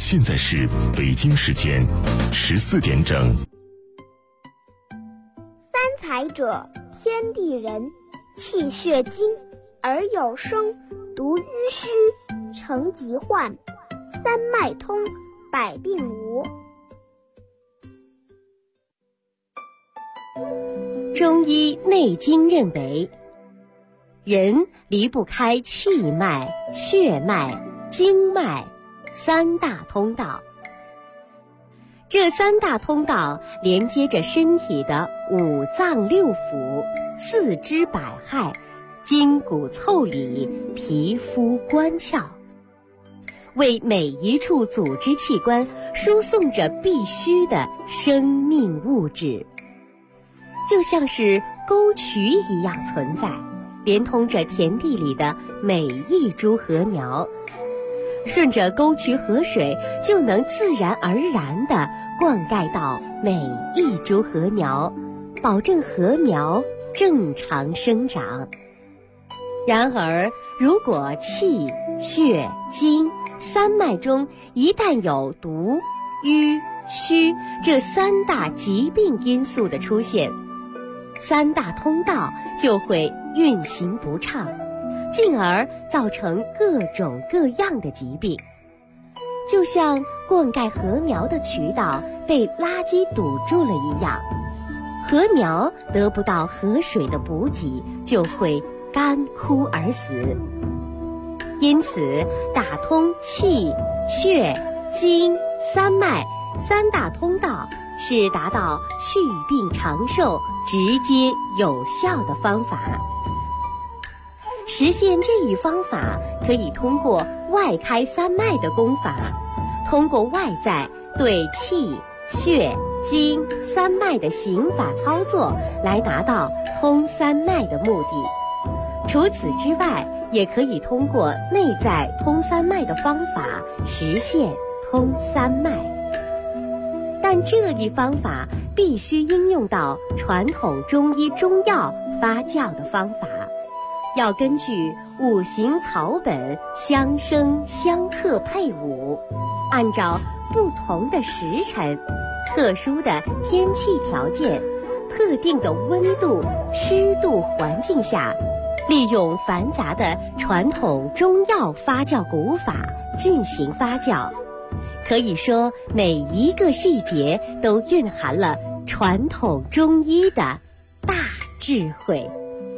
现在是北京时间14点整。 三才者，天地人，气血精，而有声，独淤虚，成疾患，三脉通，百病无。 中医内经认为，人离不开气脉、血脉、经脉三大通道。这三大通道连接着身体的五脏六腑、四肢百骸、筋骨腠理、皮肤关窍，为每一处组织器官输送着必须的生命物质，就像是沟渠一样存在，连通着田地里的每一株禾苗。顺着沟渠河水，就能自然而然地灌溉到每一株禾苗，保证禾苗正常生长。然而，如果气、血、精三脉中一旦有毒、瘀、虚这三大疾病因素的出现，三大通道就会运行不畅，进而造成各种各样的疾病。就像灌溉禾苗的渠道被垃圾堵住了一样，禾苗得不到河水的补给，就会干枯而死。因此，打通气、血、精、三脉三大通道是达到祛病长寿、直接有效的方法。实现这一方法，可以通过外开三脉的功法，通过外在对气、血、精三脉的行法操作来达到通三脉的目的。除此之外，也可以通过内在通三脉的方法实现通三脉。但这一方法必须应用到传统中医中药发酵的方法，要根据五行草本相生相克配伍，按照不同的时辰、特殊的天气条件、特定的温度、湿度环境下，利用繁杂的传统中药发酵古法进行发酵。可以说，每一个细节都蕴含了传统中医的大智慧。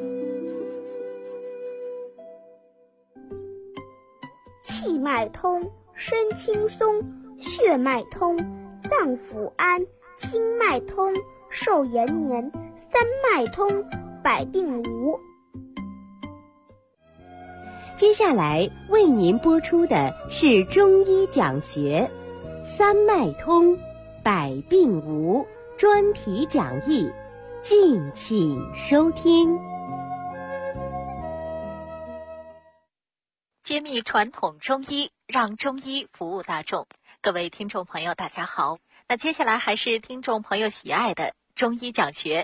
气脉通，身轻松；血脉通，脏腑安；经脉通，寿延年；三脉通，百病无。 接下来为您播出的是中医讲学三脉通，百病无专题讲义，敬请收听。 揭秘传统中医，让中医服务大众。各位听众朋友大家好，那接下来还是听众朋友喜爱的中医讲学。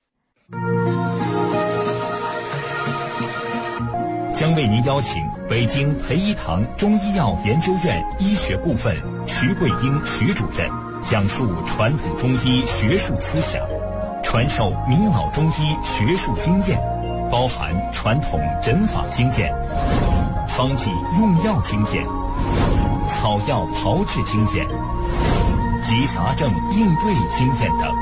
将为您邀请北京培一堂中医药研究院医学部分徐桂英徐主任讲述传统中医学术思想，传授明老中医学术经验，包含传统诊法经验、方剂用药经验、草药炮制经验及杂症应对经验等。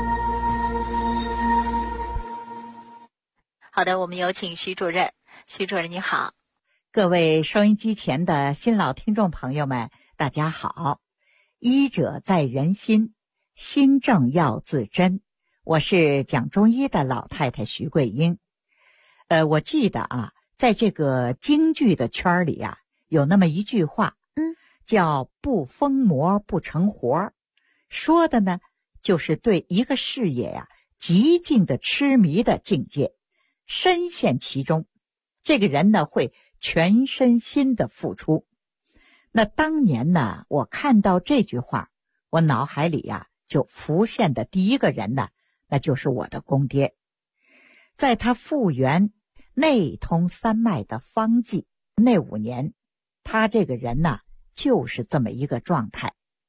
好的，我们有请徐主任。徐主任你好。 各位收音机前的新老听众朋友们大家好。医者在人心，心正要自珍。我是讲中医的老太太徐桂英。我记得在这个京剧的圈里有那么一句话，叫不疯魔不成活，说的呢就是对一个事业极尽的痴迷的境界，深陷其中，这个人呢会全身心的付出。那当年呢，我看到这句话，我脑海里就浮现的第一个人呢，那就是我的公爹。在他复原内通三脉的方剂那5年，他这个人呢就是这么一个状态。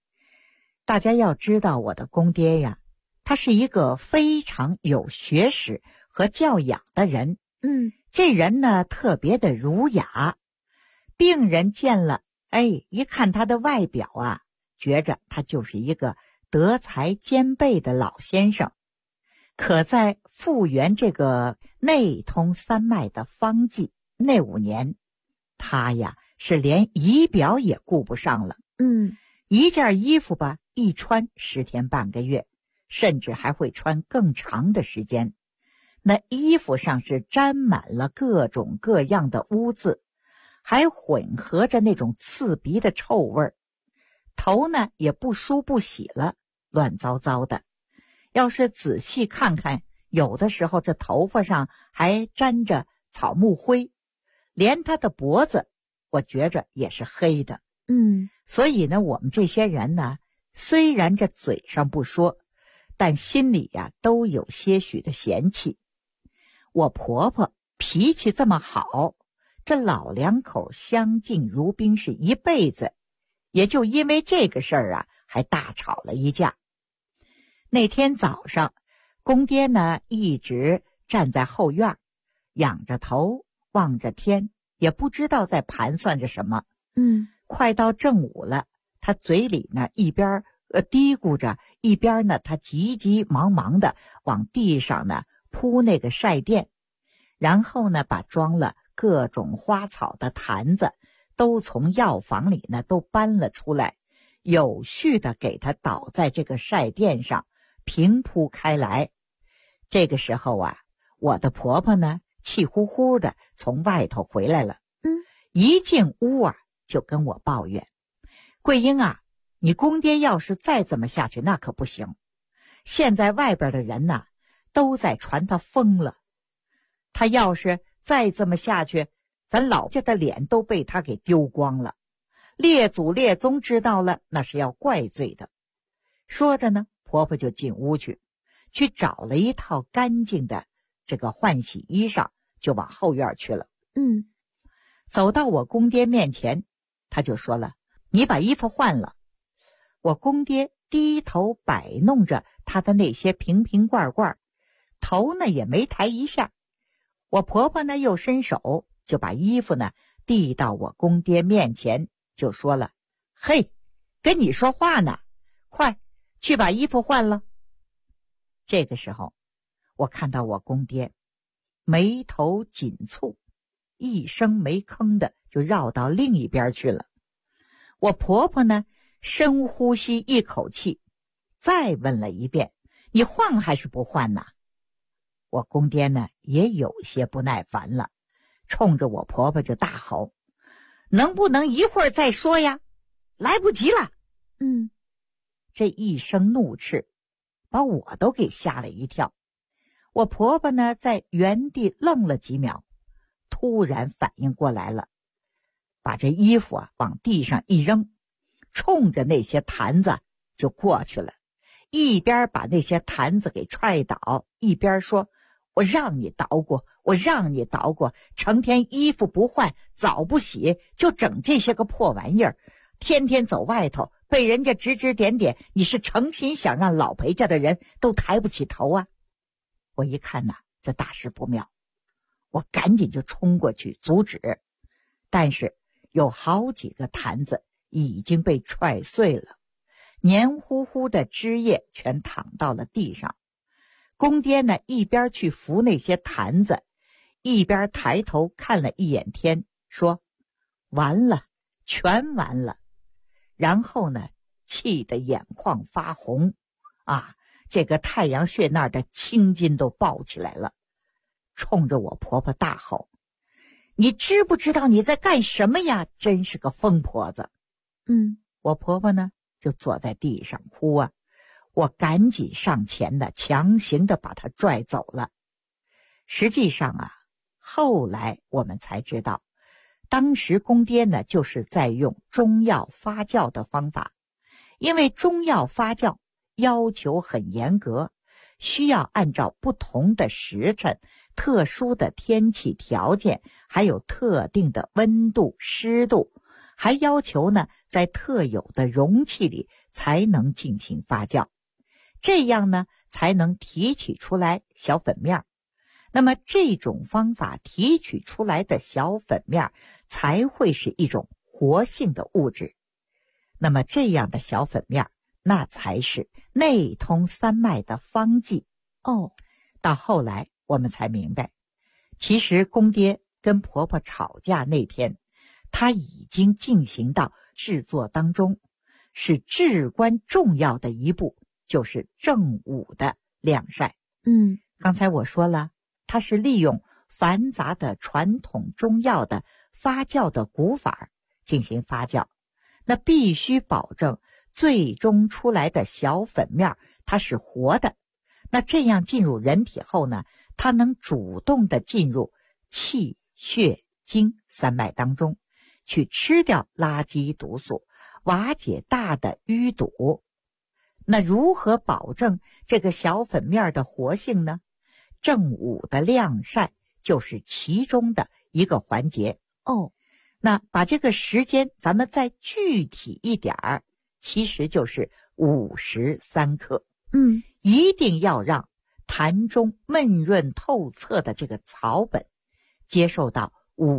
大家要知道，我的公爹呀，他是一个非常有学识和教养的人。这人呢特别的儒雅，病人见了，一看他的外表啊，觉着他就是一个德才兼备的老先生。可在复原这个内通三脉的方剂那5年，他呀是连仪表也顾不上了。一件衣服吧，一穿10天半个月，甚至还会穿更长的时间。那衣服上是沾满了各种各样的污渍，还混合着那种刺鼻的臭味儿。头呢也不梳不洗了，乱糟糟的。要是仔细看看，有的时候这头发上还沾着草木灰，连他的脖子我觉着也是黑的。所以呢，我们这些人呢，虽然这嘴上不说，但心里呀都有些许的嫌弃。我婆婆脾气这么好，这老两口相敬如宾是一辈子，也就因为这个事儿啊，还大吵了一架。那天早上，公爹呢一直站在后院，仰着头望着天，也不知道在盘算着什么。快到正午了，他嘴里呢一边嘀咕着，一边呢他急急忙忙的往地上呢铺那个晒垫，然后呢把装了各种花草的坛子都从药房里呢都搬了出来，有序的给他倒在这个晒垫上平铺开来。这个时候啊，我的婆婆呢气呼呼的从外头回来了。一进屋啊就跟我抱怨，桂英啊，你公爹要是再这么下去那可不行，现在外边的人呐都在传他疯了，他要是再这么下去，咱老家的脸都被他给丢光了，列祖列宗知道了那是要怪罪的。说着呢，婆婆就进屋去找了一套干净的这个换洗衣裳，就往后院去了。走到我公爹面前，他就说了，你把衣服换了。我公爹低头摆弄着他的那些瓶瓶罐罐，头呢也没抬一下。我婆婆呢又伸手就把衣服呢递到我公爹面前，就说了，嘿，跟你说话呢，快去把衣服换了。这个时候我看到我公爹眉头紧蹙，一声没吭的就绕到另一边去了。我婆婆呢深呼吸一口气，再问了一遍，你换还是不换呢？我公爹呢也有些不耐烦了，冲着我婆婆就大吼，能不能一会儿再说呀，来不及了。这一声怒斥把我都给吓了一跳。我婆婆呢在原地愣了几秒，突然反应过来了，把这衣服啊往地上一扔，冲着那些坛子就过去了，一边把那些坛子给踹倒，一边说，我让你捣鼓，我让你捣鼓，成天衣服不换，澡不洗，就整这些个破玩意儿，天天走外头被人家指指点点，你是诚心想让老裴家的人都抬不起头啊。我一看呐，这大事不妙，我赶紧就冲过去阻止，但是有好几个坛子已经被踹碎了，黏糊糊的汁液全淌到了地上。公爹呢一边去扶那些坛子，一边抬头看了一眼天，说，完了，全完了。然后呢气得眼眶发红啊，这个太阳穴那儿的青筋都爆起来了，冲着我婆婆大吼，你知不知道你在干什么呀，真是个疯婆子。我婆婆呢就坐在地上哭啊，我赶紧上前的强行的把她拽走了。实际上啊，后来我们才知道，当时公爹呢就是在用中药发酵的方法，因为中药发酵要求很严格，需要按照不同的时辰、特殊的天气条件，还有特定的温度、湿度，还要求呢在特有的容器里才能进行发酵，这样呢才能提取出来小粉面。那么这种方法提取出来的小粉面才会是一种活性的物质。那么这样的小粉面，那才是内通三脉的方剂。到后来我们才明白，其实公爹跟婆婆吵架那天，他已经进行到制作当中，是至关重要的一步，就是正午的晾晒。刚才我说了，它是利用繁杂的传统中药的发酵的古法进行发酵，那必须保证最终出来的小粉面它是活的。那这样进入人体后呢，它能主动的进入气血经三脉当中，去吃掉垃圾毒素，瓦解大的淤堵。那如何保证这个小粉面的活性呢？正午的晾晒就是其中的一个环节。那把这个时间咱们再具体一点儿，其实就是53克。一定要让痰中闷润透彻的这个草本接受到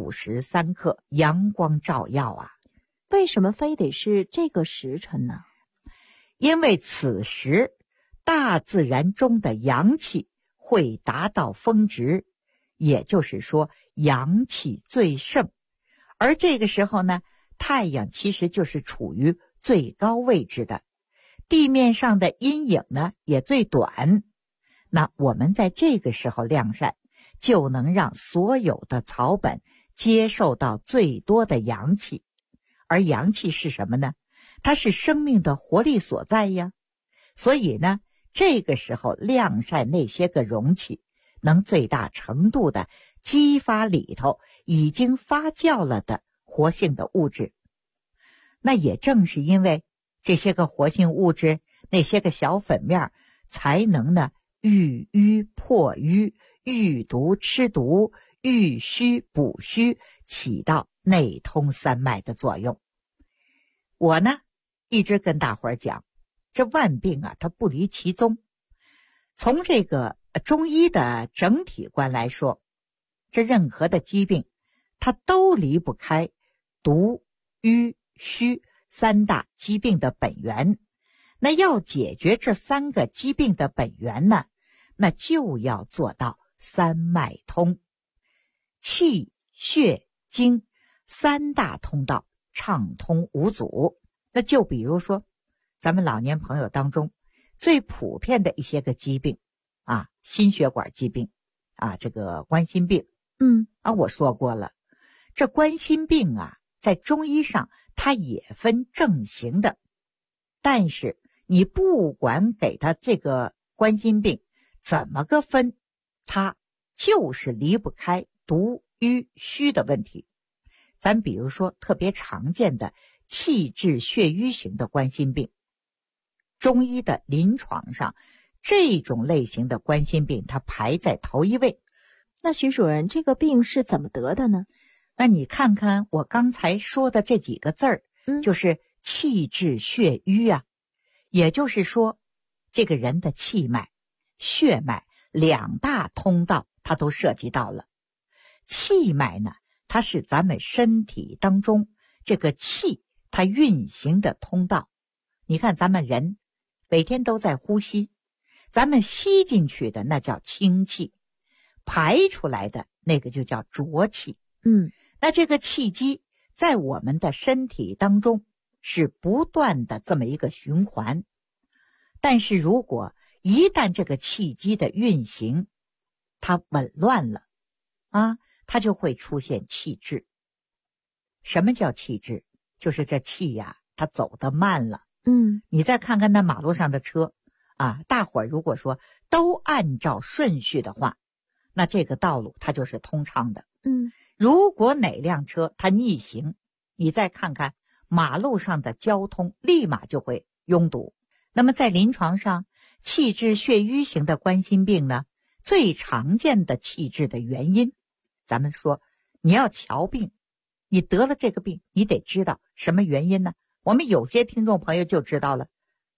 53克阳光照耀啊。 为什么非得是这个时辰呢？ 因为此时大自然中的阳气会达到峰值，也就是说阳气最盛。而这个时候呢，太阳其实就是处于最高位置的，地面上的阴影呢也最短。那我们在这个时候晾晒，就能让所有的草本接受到最多的阳气。而阳气是什么呢？它是生命的活力所在呀。所以呢，这个时候晾晒那些个容器，能最大程度的激发里头已经发酵了的活性的物质。那也正是因为这些个活性物质，那些个小粉面，才能呢御瘀破瘀，御毒吃毒，御虚补虚，起到内通三脉的作用。我呢一直跟大伙儿讲，这万病啊它不离其宗。从这个中医的整体观来说，这任何的疾病它都离不开毒瘀虚三大疾病的本源。那要解决这三个疾病的本源呢，那就要做到三脉通，气血经三大通道畅通无阻。那就比如说咱们老年朋友当中最普遍的一些个疾病啊，心血管疾病啊，这个冠心病。我说过了，这冠心病啊在中医上它也分症型的，但是你不管给他这个冠心病怎么个分，它就是离不开毒瘀虚的问题。咱比如说特别常见的气滞血瘀型的冠心病，中医的临床上这种类型的冠心病它排在头一位。 那徐主任，这个病是怎么得的呢？ 那你看看我刚才说的这几个字儿，就是气滞血瘀啊。也就是说，这个人的气脉、血脉两大通道它都涉及到了。气脉呢，它是咱们身体当中这个气它运行的通道。你看咱们人每天都在呼吸，咱们吸进去的那叫清气，排出来的那个就叫浊气。那这个气机在我们的身体当中是不断的这么一个循环。但是如果一旦这个气机的运行它紊乱了啊，它就会出现气滞。什么叫气滞？就是这气呀它走得慢了。你再看看那马路上的车啊，大伙儿如果说都按照顺序的话，那这个道路它就是通畅的。如果哪辆车它逆行，你再看看马路上的交通立马就会拥堵。那么在临床上，气滞血瘀型的冠心病呢，最常见的气滞的原因，咱们说你要瞧病，你得了这个病，你得知道什么原因呢？我们有些听众朋友就知道了，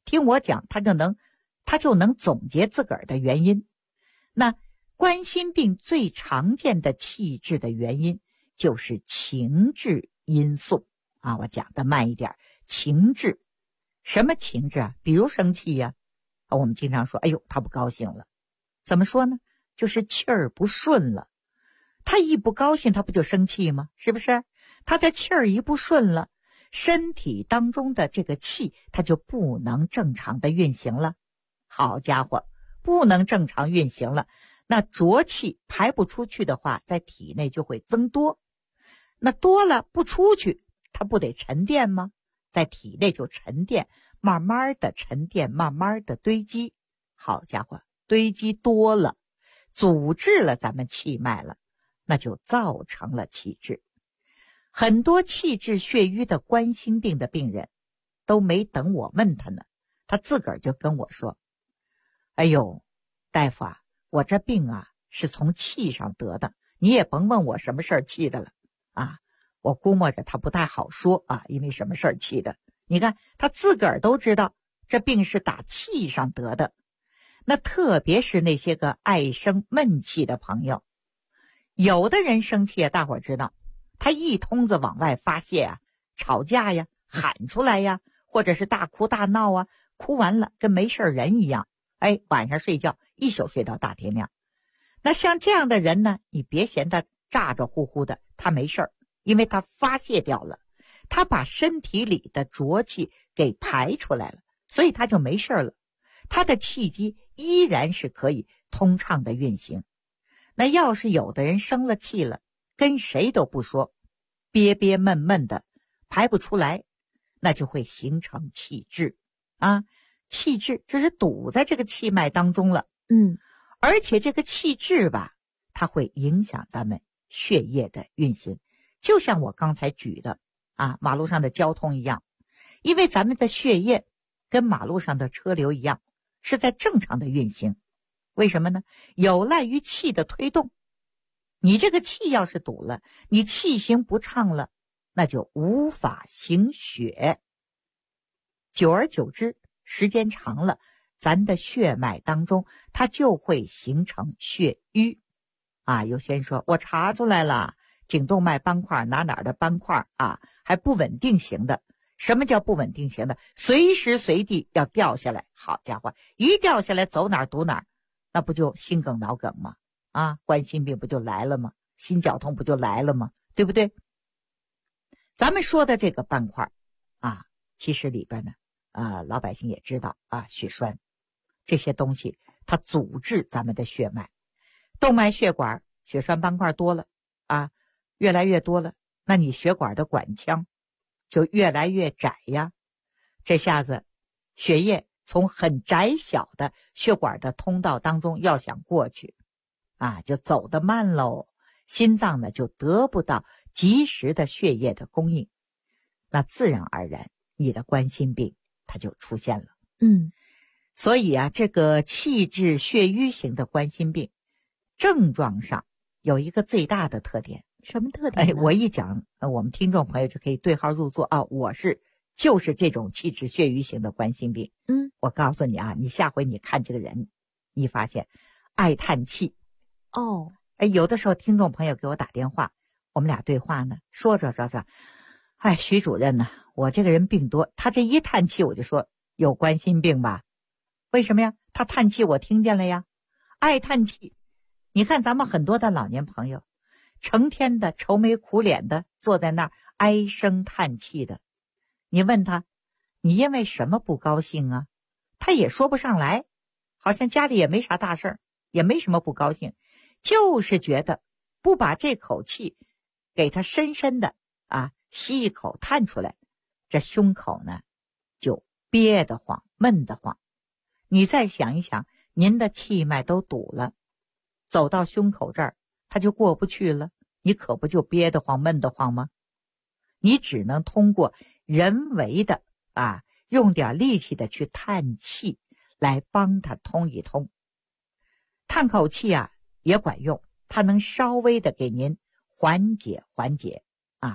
听我讲，他就能总结自个儿的原因。那冠心病最常见的气滞的原因就是情志因素啊，我讲的慢一点，情志。什么情志啊？比如生气呀，我们经常说，哎呦，他不高兴了。怎么说呢？就是气儿不顺了。他一不高兴，他不就生气吗？是不是？他的气儿一不顺了，身体当中的这个气，它就不能正常的运行了。好家伙，不能正常运行了，那浊气排不出去的话，在体内就会增多。那多了不出去，它不得沉淀吗？在体内就沉淀，慢慢的沉淀，慢慢的堆积。好家伙，堆积多了，阻滞了咱们气脉了，那就造成了气滞。很多气滞血瘀的冠心病的病人，都没等我问他呢，他自个儿就跟我说，哎呦，大夫啊，我这病啊是从气上得的，你也甭问我什么事儿气的了啊。我估摸着他不太好说啊，因为什么事儿气的。你看他自个儿都知道这病是打气上得的。那特别是那些个爱生闷气的朋友，有的人生气啊，大伙儿知道，他一通子往外发泄啊，吵架呀，喊出来呀，或者是大哭大闹啊，哭完了跟没事人一样，哎，晚上睡觉一宿睡到大天亮。那像这样的人呢，你别嫌他咋咋呼呼的，他没事儿，因为他发泄掉了，他把身体里的浊气给排出来了，所以他就没事了，他的气机依然是可以通畅的运行。那要是有的人生了气了，跟谁都不说，憋憋闷闷的排不出来，那就会形成气滞啊。气滞就是堵在这个气脉当中了。而且这个气滞吧，它会影响咱们血液的运行，就像我刚才举的啊，马路上的交通一样，因为咱们的血液跟马路上的车流一样，是在正常的运行。为什么呢？有赖于气的推动。你这个气要是堵了，你气行不畅了，那就无法行血。久而久之，时间长了，咱的血脉当中它就会形成血瘀啊。有些人说我查出来了，颈动脉斑块哪的斑块啊，还不稳定型的。什么叫不稳定型的？随时随地要掉下来。好家伙，一掉下来走哪儿堵哪儿，那不就心梗脑梗吗？啊，冠心病不就来了吗？心绞痛不就来了吗？对不对？咱们说的这个斑块啊，其实里边呢老百姓也知道啊，血栓这些东西它阻滞咱们的血脉，动脉血管血栓斑块多了啊，越来越多了，那你血管的管腔就越来越窄呀。这下子血液从很窄小的血管的通道当中要想过去啊，就走得慢喽，心脏呢就得不到及时的血液的供应，那自然而然你的冠心病它就出现了。所以啊，这个气滞血瘀型的冠心病症状上有一个最大的特点。 什么特点？ 我一讲我们听众朋友就可以对号入座啊，我就是这种气滞血瘀型的冠心病。我告诉你啊，你下回你看这个人，你发现爱叹气。有的时候听众朋友给我打电话，我们俩对话呢，说着，哎，徐主任呢，我这个人病多，他这一叹气我就说有冠心病吧。为什么呀？他叹气我听见了呀，爱叹气。你看咱们很多的老年朋友成天的愁眉苦脸的坐在那儿唉声叹气的，你问他你因为什么不高兴啊，他也说不上来，好像家里也没啥大事儿，也没什么不高兴，就是觉得不把这口气给他深深的吸一口叹出来，这胸口呢就憋得慌闷得慌。你再想一想，您的气脉都堵了，走到胸口这儿它就过不去了，你可不就憋得慌闷得慌吗？你只能通过人为的用点力气的去叹气来帮它通一通。叹口气也管用，它能稍微的给您缓解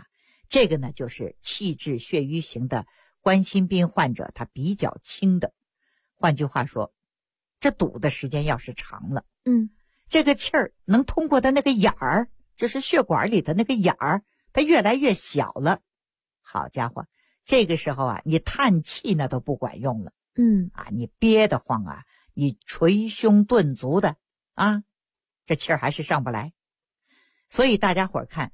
这个呢就是气滞血瘀型的冠心病患者他比较轻的换句话说，这堵的时间要是长了，这个气儿能通过的那个眼儿，就是血管里的那个眼儿，它越来越小了。好家伙，这个时候啊，你叹气那都不管用了。你憋得慌啊，你捶胸顿足的啊，这气儿还是上不来。所以大家伙看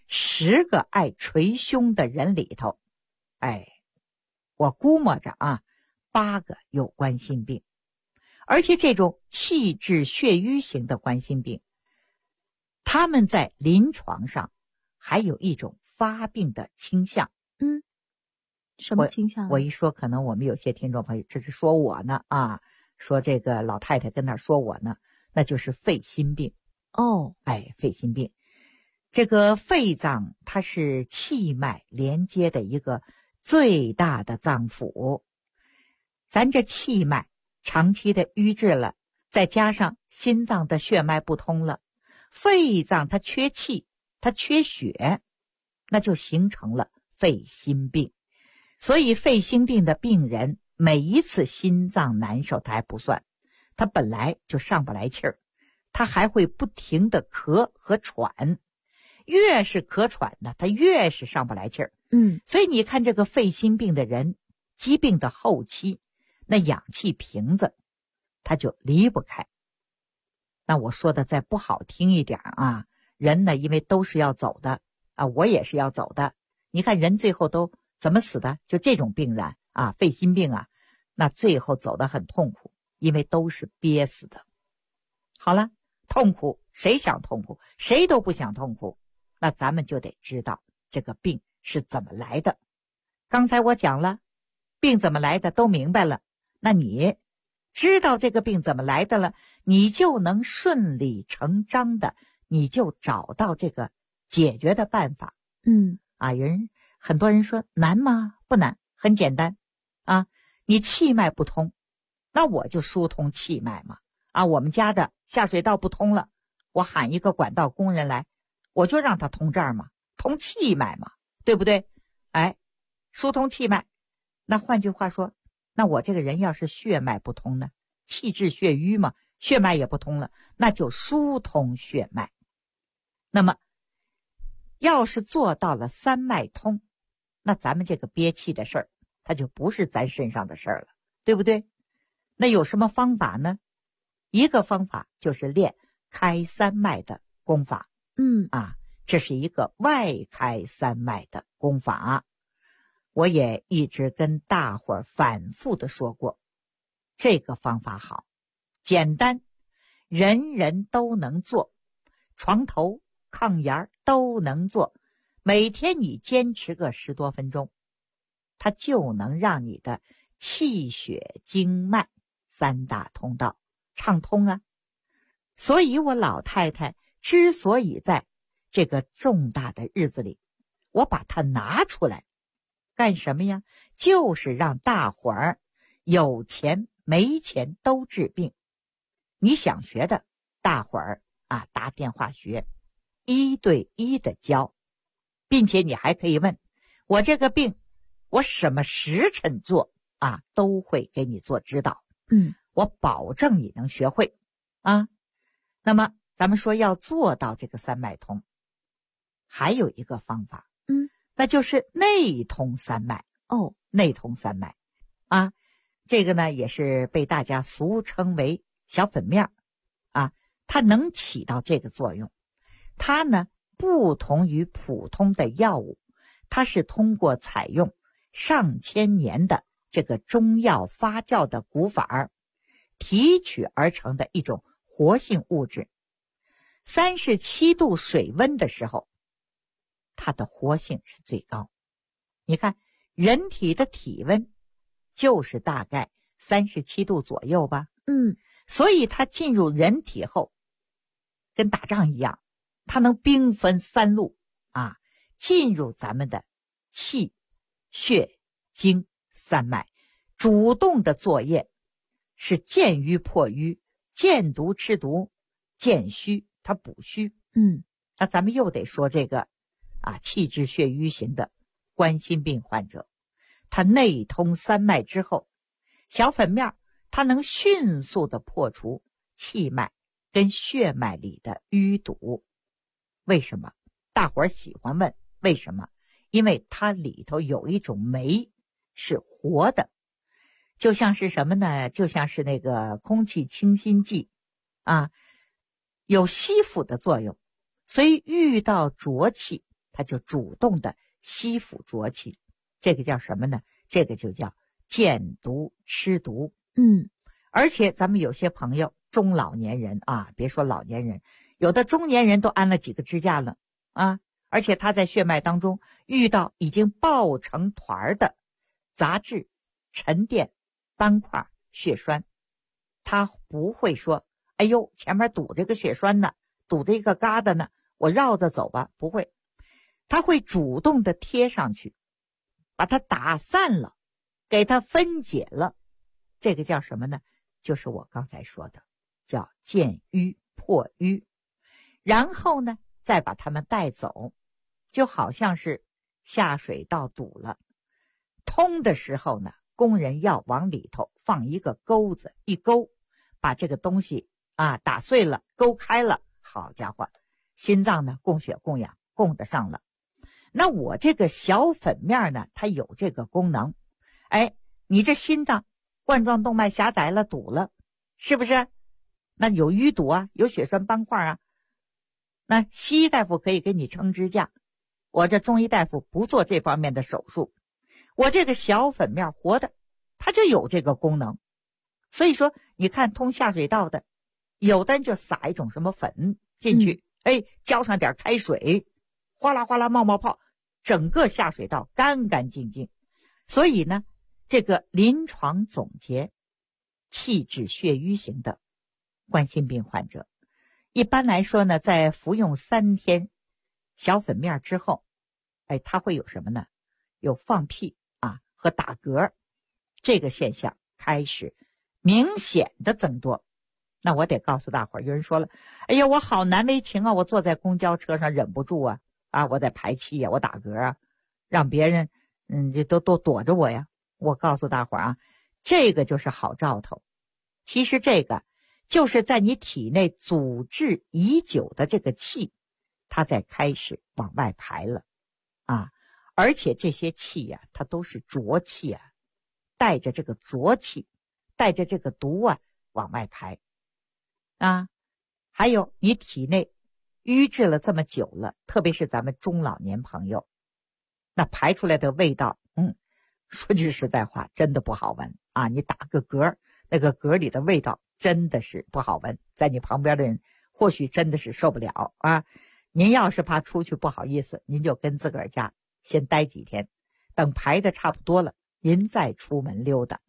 ，10个爱捶胸的人里头，我估摸着啊，8个有冠心病。而且这种气滞血瘀型的冠心病，他们在临床上还有一种发病的倾向。 什么倾向？ 我一说，可能我们有些听众朋友这是说我呢啊，说这个老太太跟那说我呢，那就是肺心病。肺心病，这个肺脏它是气脉连接的一个最大的脏腑，咱这气脉长期的瘀滞了，再加上心脏的血脉不通了，肺脏它缺气，它缺血，那就形成了肺心病。所以肺心病的病人每一次心脏难受他还不算，他本来就上不来气儿，他还会不停的咳和喘，越是咳喘呢，他越是上不来气儿。所以你看这个肺心病的人，疾病的后期，那氧气瓶子他就离不开。那我说的再不好听一点啊，人呢因为都是要走的啊，我也是要走的。你看人最后都怎么死的？就这种病人啊，肺心病啊，那最后走得很痛苦，因为都是憋死的。好了，痛苦，谁想痛苦？谁都不想痛苦。那咱们就得知道这个病是怎么来的。刚才我讲了，病怎么来的都明白了，那你知道这个病怎么来的了，你就能顺理成章的，你就找到这个解决的办法。很多人说难吗？不难，很简单啊。你气脉不通，那我就疏通气脉嘛。我们家的下水道不通了，我喊一个管道工人来，我就让他通这儿嘛，通气脉嘛，对不对？疏通气脉。那换句话说，那我这个人要是血脉不通呢，气滞血瘀嘛，血脉也不通了，那就疏通血脉。那么要是做到了3脉通，那咱们这个憋气的事儿，它就不是咱身上的事儿了，对不对？那有什么方法呢？一个方法就是练开3脉的功法。这是一个外开3脉的功法。我也一直跟大伙儿反复的说过，这个方法好，简单，人人都能做，床头炕沿都能做，每天你坚持个10多分钟，它就能让你的气血经脉3大通道畅通啊。所以我老太太之所以在这个重大的日子里，我把它拿出来干什么呀？就是让大伙儿有钱没钱都治病。你想学的，大伙儿打电话学，1对1的教，并且你还可以问我这个病我什么时辰做都会给你做指导。我保证你能学会那么咱们说要做到这个3脉通，还有一个方法，那就是内通3脉。内通3脉这个呢也是被大家俗称为小粉面它能起到这个作用。它呢不同于普通的药物，它是通过采用上千年的这个中药发酵的古法提取而成的一种活性物质。37度水温的时候，它的活性是最高。你看人体的体温就是大概37度左右吧。所以它进入人体后跟打仗一样，它能兵分3路进入咱们的气血经3脉，主动的作业是见瘀破瘀，见毒吃毒，见虚它补虚。那咱们又得说这个气滞血瘀型的冠心病患者，他内通3脉之后，小粉面它能迅速的破除气脉跟血脉里的淤堵。为什么？大伙儿喜欢问为什么？因为它里头有一种酶是活的，就像是什么呢？就像是那个空气清新剂啊，有吸附的作用，所以遇到浊气，它就主动的吸附浊气。这个叫什么呢？这个就叫见毒吃毒。而且咱们有些朋友中老年人啊，别说老年人，有的中年人都安了几个支架了啊，而且他在血脉当中遇到已经爆成团的杂质、沉淀、斑块、血栓，他不会说哎呦前面堵这个血栓呢，堵着一个疙瘩呢，我绕着走吧，不会，他会主动的贴上去，把它打散了，给它分解了。这个叫什么呢？就是我刚才说的叫见瘀破瘀，然后呢再把它们带走，就好像是下水道堵了，通的时候呢，工人要往里头放一个钩子，一勾，把这个东西打碎了，勾开了，好家伙，心脏呢供血供氧供得上了。那我这个小粉面呢，它有这个功能，你这心脏冠状动脉狭窄了，堵了，是不是？那有淤堵啊，有血栓斑块啊。那西医大夫可以给你撑支架，我这中医大夫不做这方面的手术。我这个小粉面活的，它就有这个功能。所以说，你看通下水道的，有的人就撒一种什么粉进去，浇上点开水，哗啦哗啦冒冒泡，整个下水道干干净净。所以呢，这个临床总结，气滞血瘀型的冠心病患者，一般来说呢，在服用3天小粉面之后，他会有什么呢？有放屁和打嗝，这个现象开始明显的增多。那我得告诉大伙儿，有人说了，哎呀，我好难为情啊，我坐在公交车上忍不住我在排气我打嗝让别人这都躲着我呀。我告诉大伙儿这个就是好兆头。其实这个就是在你体内阻滞已久的这个气，它在开始往外排了而且这些气它都是浊气带着这个浊气，带着这个毒往外排还有你体内瘀滞了这么久了，特别是咱们中老年朋友，那排出来的味道说句实在话，真的不好闻你打个嗝，那个嗝里的味道真的是不好闻，在你旁边的人或许真的是受不了您要是怕出去不好意思，您就跟自个儿家先待几天，等排的差不多了，您再出门溜达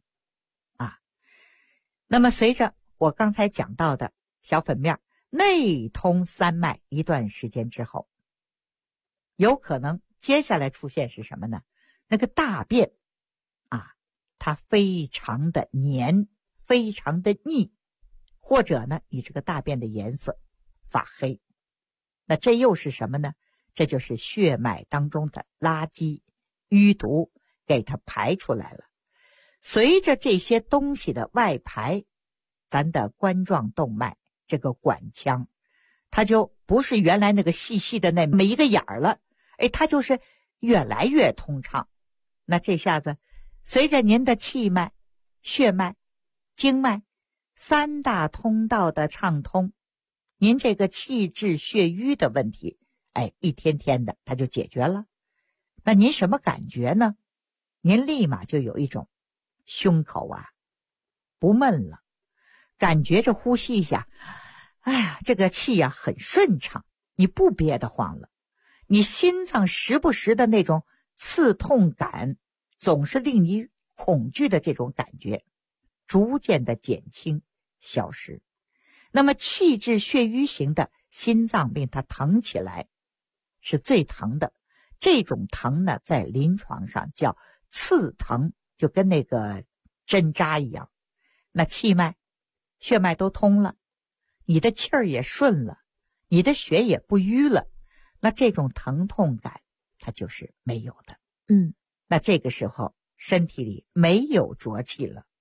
那么随着我刚才讲到的小粉面内通3脉一段时间之后，有可能接下来出现是什么呢？那个大便它非常的黏，非常的腻，或者呢你这个大便的颜色发黑。那这又是什么呢？这就是血脉当中的垃圾淤毒给它排出来了。随着这些东西的外排，咱的冠状动脉这个管腔，它就不是原来那个细细的那么一个眼儿了，它就是越来越通畅。那这下子随着您的气脉、血脉、经脉3大通道的畅通，您这个气滞血瘀的问题一天天的它就解决了。那您什么感觉呢？您立马就有一种胸口不闷了，感觉着呼吸一下，这个气很顺畅，你不憋得慌了。你心脏时不时的那种刺痛感，总是令你恐惧的这种感觉逐渐的减轻消失。那么气滞血瘀型的心脏病，它疼起来是最疼的，这种疼呢在临床上叫刺疼，就跟那个针扎一样。那气脉血脉都通了，你的气儿也顺了，你的血也不瘀了，那这种疼痛感它就是没有的。那这个时候身体里没有浊气了，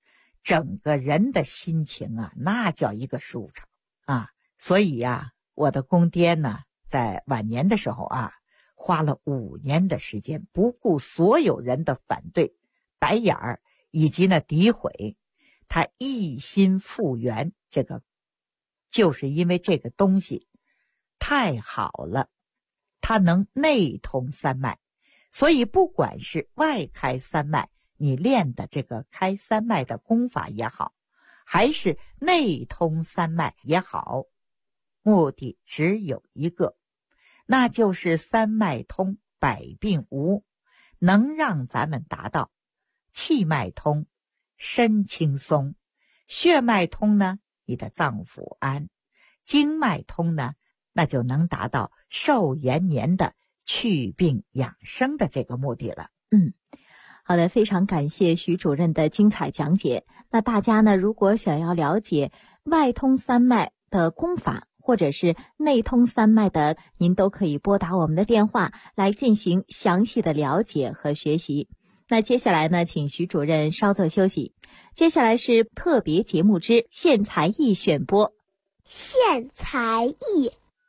整个人的心情啊，那叫一个舒畅啊。所以呀，我的公爹呢，在晚年的时候啊，花了5年的时间，不顾所有人的反对、白眼儿以及呢诋毁，他一心复原这个，就是因为这个东西太好了，它能内通三脉，所以不管是外开三脉，你练的这个开三脉的功法也好，还是内通三脉也好，目的只有一个，那就是三脉通，百病无，能让咱们达到气脉通，身轻松；血脉通呢，你的脏腑安；经脉通呢，那就能达到寿延年的去病养生的这个目的了。 好的，非常感谢徐主任的精彩讲解。那大家呢，如果想要了解外通三脉的功法，或者是内通三脉的，您都可以拨打我们的电话来进行详细的了解和学习。那接下来呢，请徐主任稍作休息。接下来是特别节目之献才艺选播。 献才艺。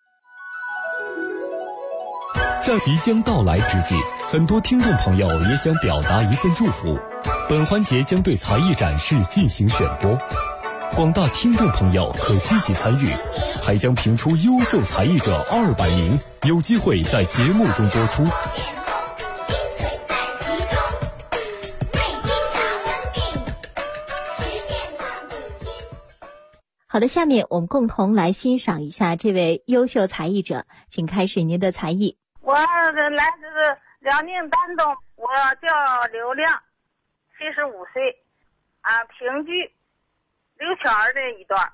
在即将到来之际，很多听众朋友也想表达一份祝福。本环节将对才艺展示进行选播，广大听众朋友可积极参与，还将评出优秀才艺者200名，有机会在节目中播出。 好的，下面我们共同来欣赏一下这位优秀才艺者，请开始您的才艺。 我来自辽宁丹东，我叫刘亮，75岁，评剧刘巧儿的一段。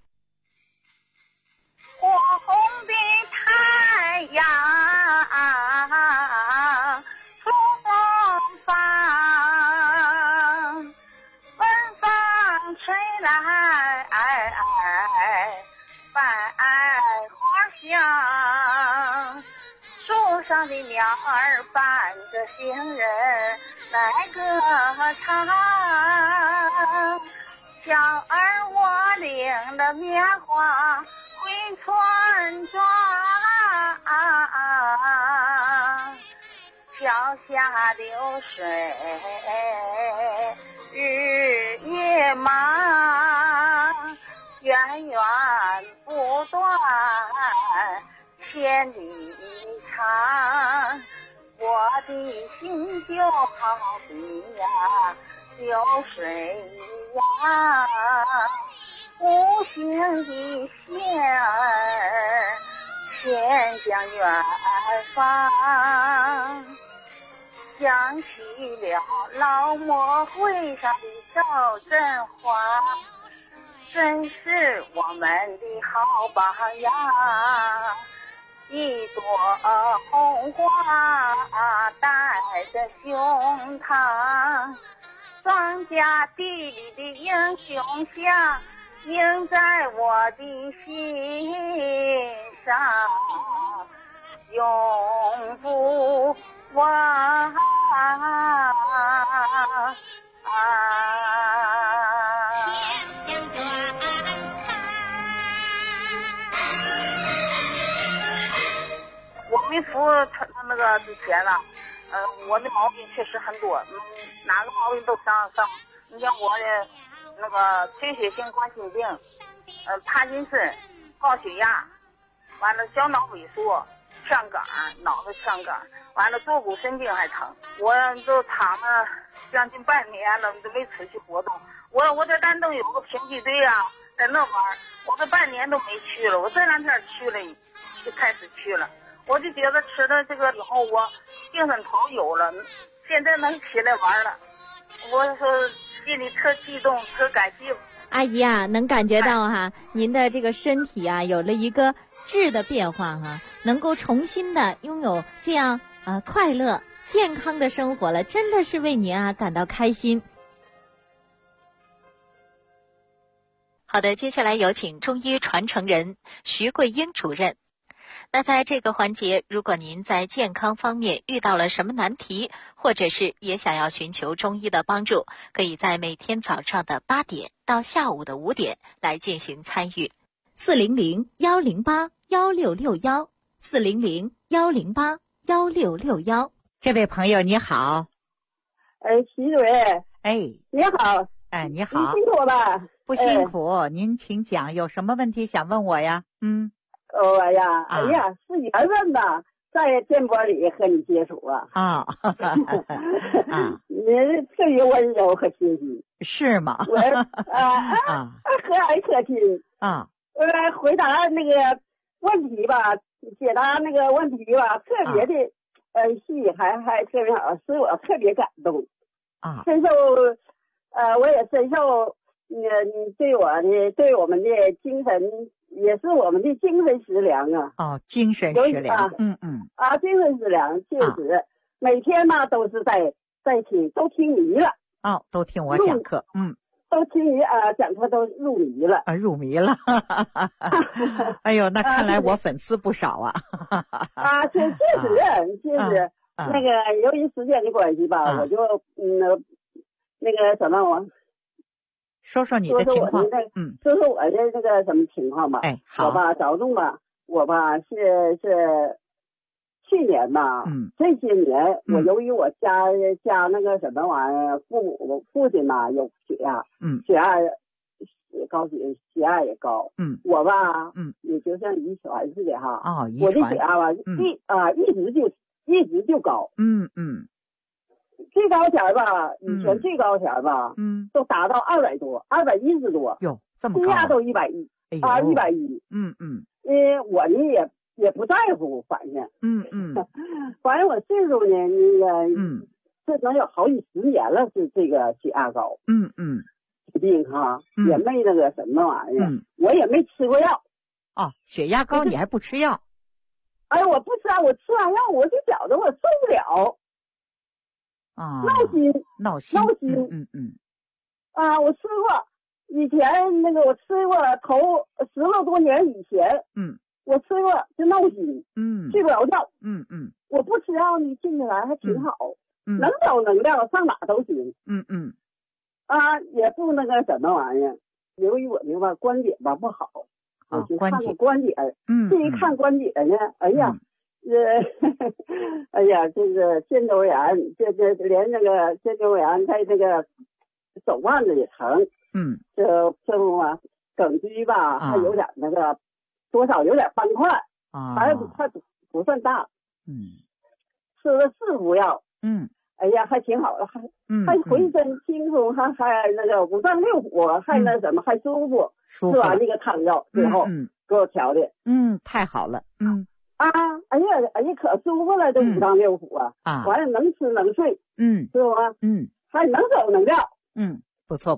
火红的太阳出东方，芬芳吹来百花香，树上的鸟儿伴着行人来歌唱，小儿我领了棉花回村庄，桥下流水日夜忙，源源不断千里长，我的心就好比呀流水一样，无形的线儿牵向远方，想起了老模会上的赵振华，真是我们的好榜样。一朵红花带着胸膛，庄稼地里的英雄像映在我的心上，永不忘。我没服他那个之前了，我的毛病确实很多，哪个毛病都上。你像我的那个缺血性冠心病，帕金森，高血压，完了小脑萎缩，呛杆，脑子呛杆，完了坐骨神经还疼，我都躺了将近半年了，都没出去活动。我在丹东有个评剧队啊，在那玩，我这半年都没去了，我这两天去了，就开始去了。我就觉得吃了这个以后，我精神头有了，现在能起来玩了，我说心里特激动，特感激。 阿姨啊，能感觉到哈，您的这个身体啊有了一个质的变化哈，能够重新的拥有这样快乐健康的生活了，真的是为您啊感到开心。 好的，接下来有请中医传承人徐桂英主任。 那在这个环节，如果您在健康方面遇到了什么难题，或者是也想要寻求中医的帮助，可以在每天早上的8点到下午的5点来进行参与。 400-108-1661，400-108-1661。 这位朋友你好。 徐主任。你好。 你好。 你辛苦吧？ 不辛苦，您请讲，有什么问题想问我呀？ 4月份吧，在电波里和你接触啊。你特别温柔和贴心。 是吗？ 和蔼可亲。回答那个问题吧，解答那个问题吧，特别的细，还特别好，使我特别感动。深受我也深受你对我们的精神，也是我们的精神食粮啊。 精神食粮。 精神食粮确实，每天嘛都是在听，都听迷了。 都听我讲课。 都听你讲课都入迷了。 入迷了。哎呦，那看来我粉丝不少啊。 确实。那个由于时间的关系吧，我就那个什么我。 说说你的情况。 说说我的这个什么情况吧。 好。 我吧着重吧，我吧是去年吧，这些年我由于我家那个什么玩意儿，父亲嘛有血压，血压也高，血压也高。我吧，也就像遗传似的哈。 遗传。 我的血压吧，一直就高。最高前吧，以前最高前吧，都达到200多，210多。 哟，这么高。 血压都110。110。因为我呢也不在乎，反正。反正我岁数呢，那个这能有好几10年了，是这个血压高。病哈，也没那个什么玩意儿，我也没吃过药。 血压高你还不吃药？ 我不吃啊，我吃完药我就觉得我受不了。闹心。我吃过，以前那个我吃过，头10来多年以前，我吃过就闹心，睡不着觉，我不吃药呢，进起来还挺好，能找能量，上哪都行，也不那个什么玩意儿，由于我那个观点吧不好，我就看个观点，这一看观点呢，这个肩周炎，这连那个肩周炎在这个手腕子也疼，这梗椎吧，还有点那个多少有点斑块，还不算大，吃了4服药，还挺好的，还浑身轻松，还那个5脏6腑，还那什么还舒服，吃完那个汤药之后给我调的， 太好了， 可舒服了，这5脏6腑完了能吃能睡，是不？还能走能撂， 不错，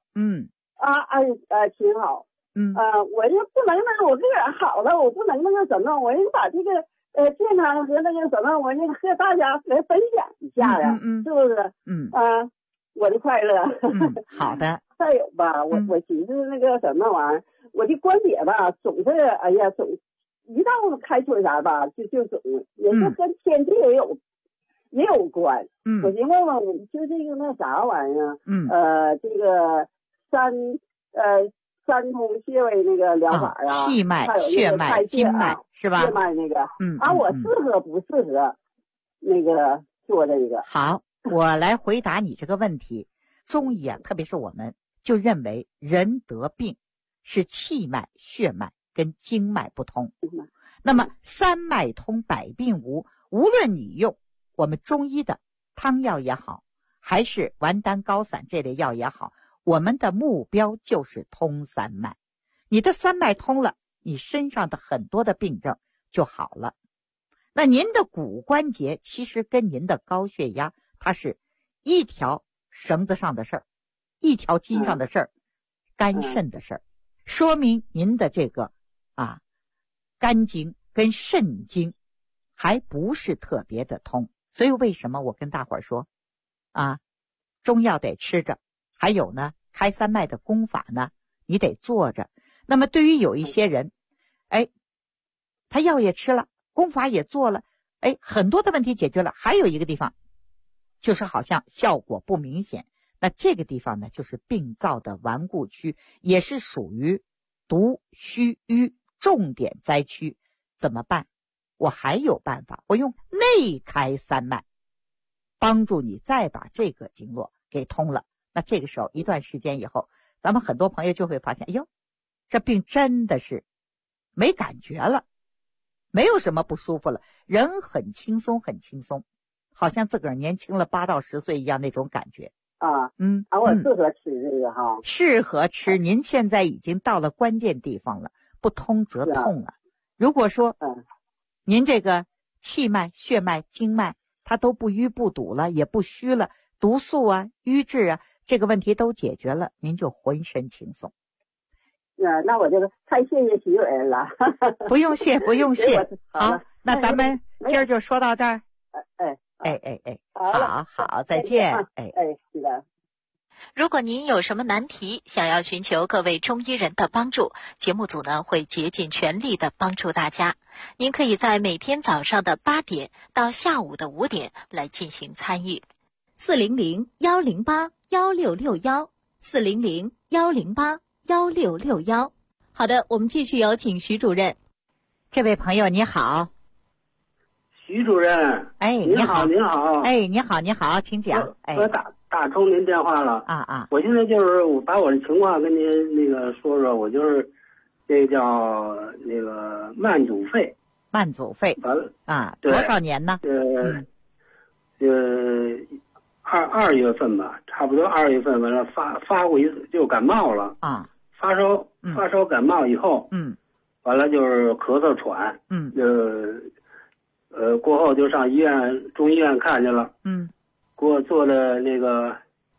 挺好，我就不能那个我自个儿好了，我不能那个什么，我就把这个健康和那个什么，我就和大家来分享一下呀，是不是？我的快乐。 好的。 再有吧，我寻思那个什么玩意儿，我的观点吧，总是总一到开春啥吧，就总也是跟天气也有关。我寻问问，我就这个那啥玩意儿，这个三通穴位那个疗法气脉、血脉、经脉是吧？ 血脉那个，我适合不适合那个做这个？ 好，我来回答你这个问题。中医特别是我们就认为人得病是气脉、血脉跟经脉不通。那么三脉通百病无，无论你用我们中医的汤药也好，还是丸丹高散这类药也好，我们的目标就是通三脉。你的三脉通了，你身上的很多的病症就好了。那您的骨关节其实跟您的高血压它是一条绳子上的事儿，一条筋上的事儿，肝肾的事儿，说明您的这个肝经跟肾经还不是特别的通。所以为什么我跟大伙儿说中药得吃着，还有呢开三脉的功法呢你得做着。那么对于有一些人他药也吃了，功法也做了，哎，很多的问题解决了。还有一个地方，就是好像效果不明显。那这个地方呢，就是病灶的顽固区，也是属于毒虚瘀重点灾区。怎么办？我还有办法，我用内开三脉，帮助你再把这个经络给通了。那这个时候一段时间以后，咱们很多朋友就会发现，哎呦，这病真的是没感觉了，没有什么不舒服了，人很轻松很轻松，好像自个儿年轻了8到10岁一样那种感觉。 我适合吃这个哈， 适合吃。您现在已经到了关键地方了，不通则痛了。如果说您这个气脉、血脉、经脉它都不淤不堵了，也不虚了，毒素啊、瘀滞啊这个问题都解决了，您就浑身轻松。 那我这个太谢谢徐主任了。 不用谢，不用谢。好，那咱们今儿就说到这儿。好，再见。 是的。 如果您有什么难题，想要寻求各位中医人的帮助，节目组呢会竭尽全力的帮助大家。您可以在每天早上的8点到下午的5点来进行参与。 400-108-1661，400-108-1661。好的，我们继续有请徐主任。 这位朋友你好。 徐主任， 你好， 您好， 你好，请讲。 我打通您电话了我现在就是我把我的情况跟您那个说说，我就是这叫那个慢阻肺， 完了多少年呢 ？2月份吧，差不多2月份完了发过一次就感冒了发烧感冒以后完了就是咳嗽喘过后就上中医院看去了给我做的那个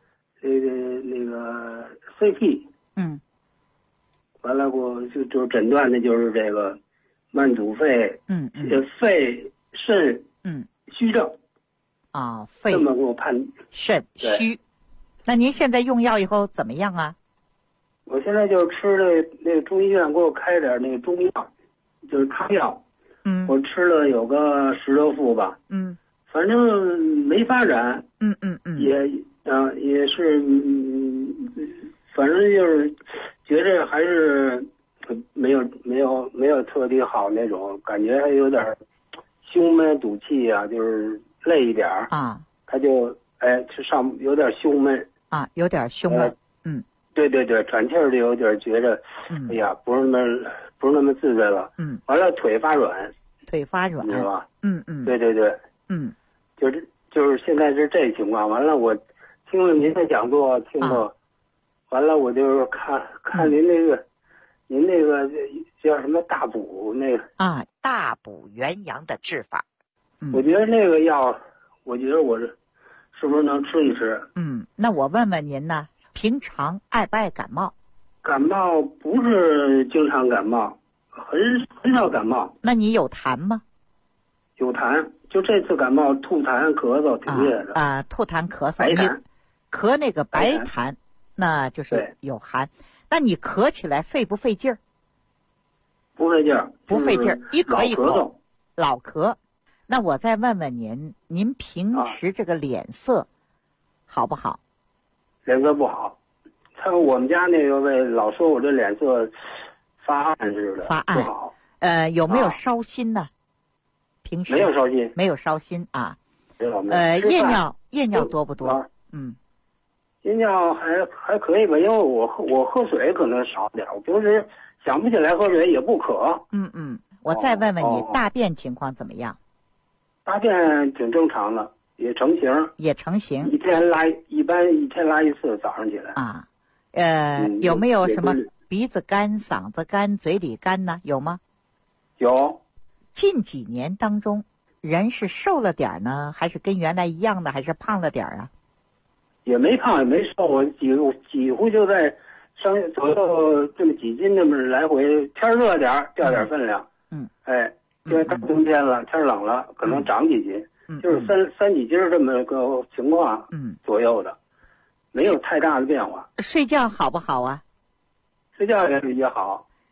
CT 完了我就诊断的就是这个慢阻肺肺肾虚症肺这么给我判肾虚。那您现在用药以后怎么样啊？ 我现在就吃那个中医院给我开点那个中药，就是汤药我吃了有个10多副吧反正没发展也是反正就是觉着还是没有特别好那种感觉，还有点胸闷堵气啊，就是累一点他就上有点胸闷有点胸闷对，喘气儿就有点觉着哎呀不是那么自在了完了腿发软你知道吧对就是现在是这情况。完了我听了您的讲座听过完了我就是看您那个叫什么大补那个大补元阳的治法我觉得那个药我觉得我是不是能吃一吃那我问问您呢，平常爱不爱感冒？ 感冒不是经常感冒，很少感冒。 那你有痰吗？ 有痰，就这次感冒吐痰咳嗽挺厉害的吐痰咳嗽， 白痰咳那个白痰那就是有寒。那你咳起来费不费劲儿？ 不费劲儿， 不费劲儿，一咳一口老咳。那我再问问您平时这个脸色好不好？ 脸色不好，我们家那个位老说我这脸色发暗似的， 发暗不好。 有没有烧心呢？平时没有烧心， 没有烧心夜尿多不多？ 夜尿还可以吧，因为我喝水可能少点，我平时想不起来喝水也不渴。 我再问问你，大便情况怎么样？ 大便挺正常的，也成型，一般一天拉一次，早上起来有没有什么鼻子干、嗓子干、嘴里干呢？有吗？ 有。 近几年当中，人是瘦了点呢，还是跟原来一样的，还是胖了点啊？ 也没胖也没瘦，我几乎就在左右这么几斤，那么来回。天热点掉点分量，因为大冬天了，天冷了，可能长几斤，就是三几斤这么个情况，左右的，没有太大的变化。 睡觉好不好啊？ 睡觉也好。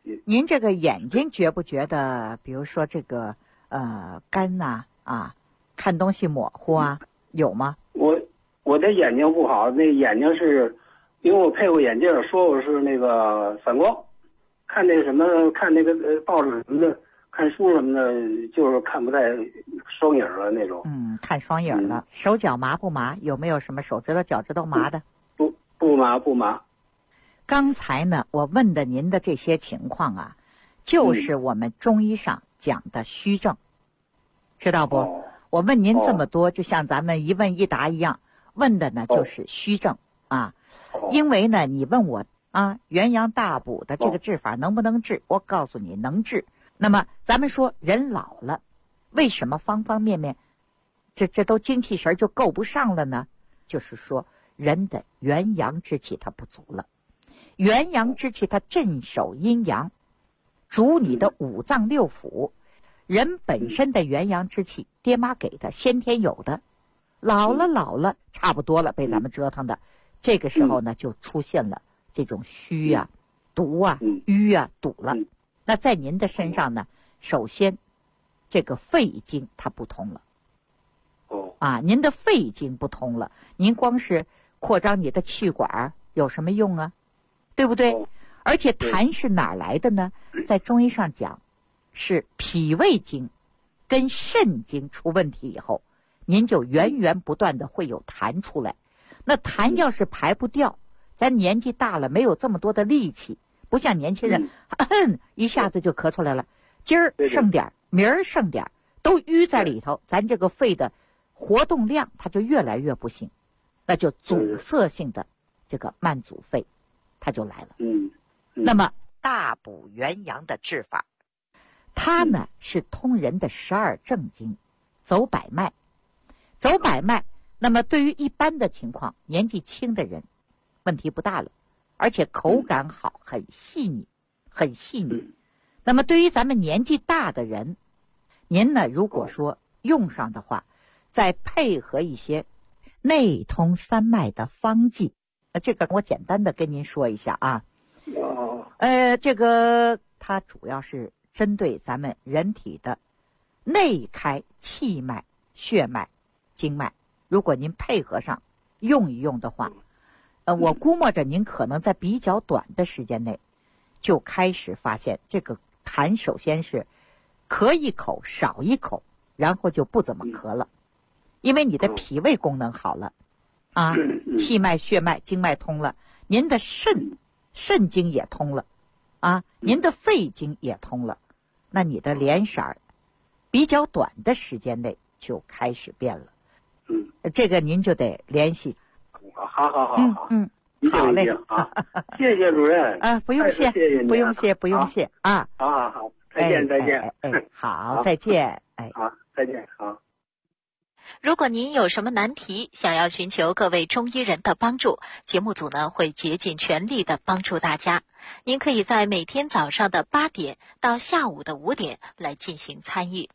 您这个眼睛觉不觉得，比如说这个干呐看东西模糊啊，有吗？ 我的眼睛不好，那眼睛是，因为我配过眼镜，说我是那个散光，看那个什么，看那个报纸什么的，看书什么的，就是看不太双影了那种。 看双影了。手脚麻不麻？有没有什么手指头、脚趾头麻的？ 不麻。 刚才呢，我问的您的这些情况啊，就是我们中医上讲的虚症，知道不？我问您这么多，就像咱们一问一答一样，问的呢就是虚症啊。因为呢，你问我元阳大补的这个治法能不能治？我告诉你能治。那么咱们说人老了，为什么方方面面这都精气神就够不上了呢？就是说人的元阳之气它不足了。元阳之气它镇守阴阳，主你的五脏六腑。人本身的元阳之气，爹妈给的，先天有的，老了差不多了，被咱们折腾的，这个时候呢就出现了这种虚啊、毒啊、瘀啊、堵了。那在您的身上呢，首先这个肺经它不通了。您的肺经不通了，您光是扩张你的气管有什么用啊？对不对？而且痰是哪儿来的呢？在中医上讲，是脾胃经跟肾经出问题以后，您就源不断的会有痰出来。那痰要是排不掉，咱年纪大了没有这么多的力气，不像年轻人一下子就咳出来了，今儿剩点，明儿剩点，都淤在里头，咱这个肺的活动量它就越来越不行，那就阻塞性的这个慢阻肺它就来了。那么大补元阳的治法，它呢是通人的12正经，走百脉。那么对于一般的情况，年纪轻的人问题不大了，而且口感好，很细腻。那么对于咱们年纪大的人，您呢如果说用上的话，再配合一些内通三脉的方剂，这个我简单的跟您说一下啊。这个它主要是针对咱们人体的内开气脉、血脉、经脉，如果您配合上用一用的话，我估摸着您可能在比较短的时间内就开始发现这个痰首先是咳一口少一口，然后就不怎么咳了，因为你的脾胃功能好了气脉、血脉、经脉通了，您的肾经也通了您的肺经也通了，那你的脸色比较短的时间内就开始变了。这个您就得联系。 好。 好嘞， 谢谢主任不用谢，不用谢啊。 好，再见。 好，再见。 好，再见。好。 如果您有什么难题，想要寻求各位中医人的帮助，节目组呢会竭尽全力的帮助大家。您可以在每天早上的8点到下午的5点来进行参与。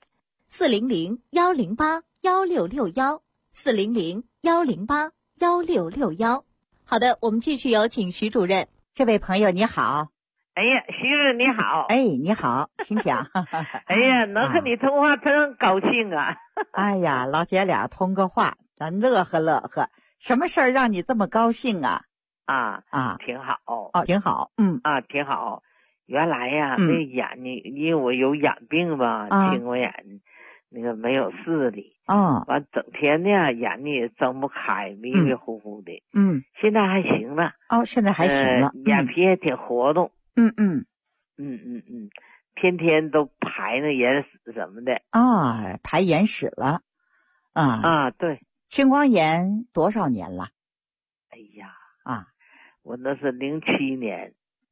400-108-1661，400-108-1661。好的，我们继续有请徐主任。 这位朋友你好。 哎呀，徐主任你好。 你好，请讲。 哎呀，能和你通话真高兴啊。 哎呀，老姐俩通个话，咱乐呵。什么事儿让你这么高兴啊？ 挺好。 挺好。 挺好。原来呀，那眼睛，因为我有眼病吧，青光眼，那个没有视力。完整天呢，眼睛也睁不开，迷迷糊糊的。现在还行了。 现在还行了。 眼皮也挺活动。天天都排那眼屎什么的。 排眼屎了。 对。 青光眼多少年了？ 哎呀，我那是07年。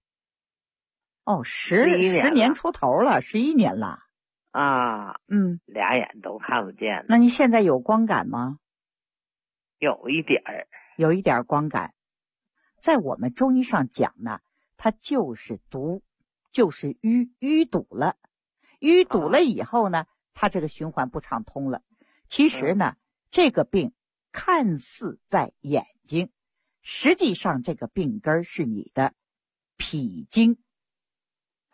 10年出头了，11年了。 俩眼都看不见了。 那你现在有光感吗？ 有一点光感。在我们中医上讲呢，它就是毒，就是淤堵了。淤堵了以后呢，它这个循环不畅通了。其实呢，这个病看似在眼睛，实际上这个病根是你的脾经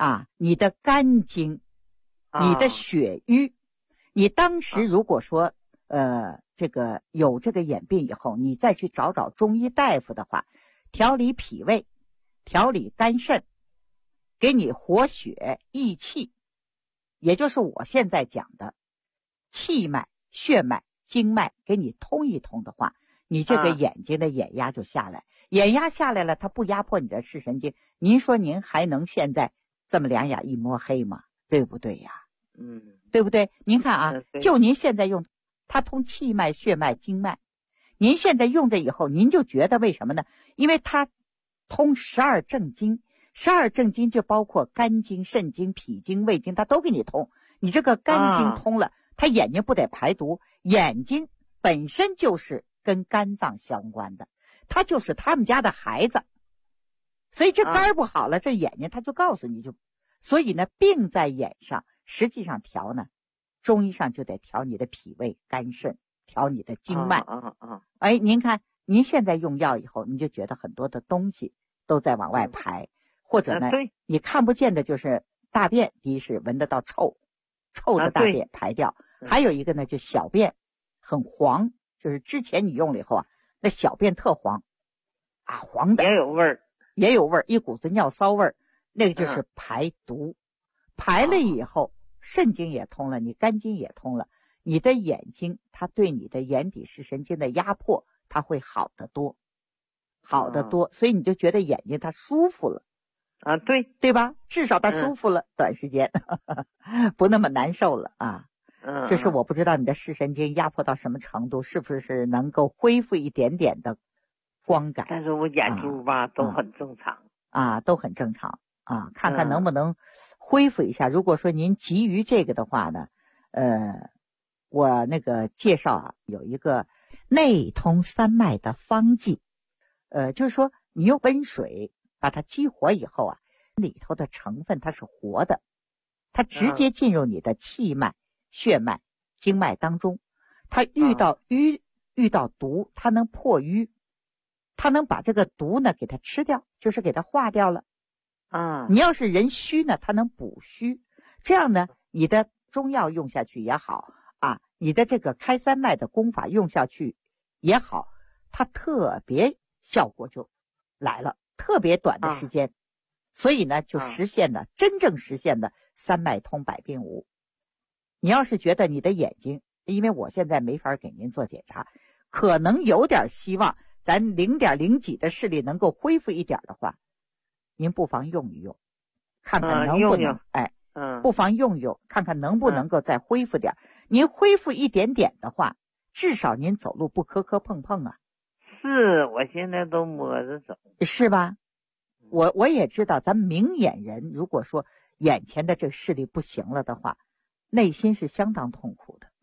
你的肝经，你的血瘀，你当时如果说这个有这个眼病以后，你再去找中医大夫的话，调理脾胃，调理肝肾，给你活血益气，也就是我现在讲的气脉、血脉、经脉，给你通一通的话，你这个眼睛的眼压就下来，眼压下来了，它不压迫你的视神经，您说您还能现在这么两眼一摸黑吗？对不对呀？对不对？您看就您现在用它通气脉、血脉、经脉，您现在用着以后，您就觉得为什么呢？因为它通12正经，12正经就包括肝经、肾经、脾经、胃经，它都给你通。你这个肝经通了，它眼睛不得排毒，眼睛本身就是跟肝脏相关的，它就是他们家的孩子，所以这肝不好了，这眼睛它就告诉你所以呢，病在眼上，实际上调呢，中医上就得调你的脾胃、肝肾，调你的经脉。您看，您现在用药以后，你就觉得很多的东西都在往外排，或者呢，你看不见的就是大便，第一是闻得到臭的大便排掉，还有一个呢，就小便很黄，就是之前你用了以后那小便特黄黄的，也有味儿，一股子尿骚味儿，那个就是排毒。排了以后，肾经也通了，你肝经也通了，你的眼睛它对你的眼底视神经的压迫，它会好得多，所以你就觉得眼睛它舒服了对吧？至少它舒服了，短时间不那么难受了这是我不知道你的视神经压迫到什么程度，是不是能够恢复一点点的光感？ 但是我眼珠都很正常都很正常看看能不能恢复一下。如果说您急于这个的话呢，我那个介绍有一个内通三脉的方剂，就是说你用温水把它激活以后里头的成分它是活的，它直接进入你的气脉、血脉、经脉当中，它遇到毒，它能破瘀，它能把这个毒呢给它吃掉，就是给它化掉了你要是人虚呢，它能补虚，这样呢，你的中药用下去也好你的这个开三脉的功法用下去也好，它特别效果就来了，特别短的时间，所以呢，就真正实现了三脉通百病无。你要是觉得你的眼睛，因为我现在没法给您做检查，可能有点希望咱0.0几的视力能够恢复一点的话，您不妨用一用，看看能不能不妨用一用，看看能不能够再恢复点。您恢复一点点的话，至少您走路不磕磕碰碰是，我现在都摸着走， 是吧？我也知道，咱们明眼人如果说眼前的这个视力不行了的话，内心是相当痛苦的。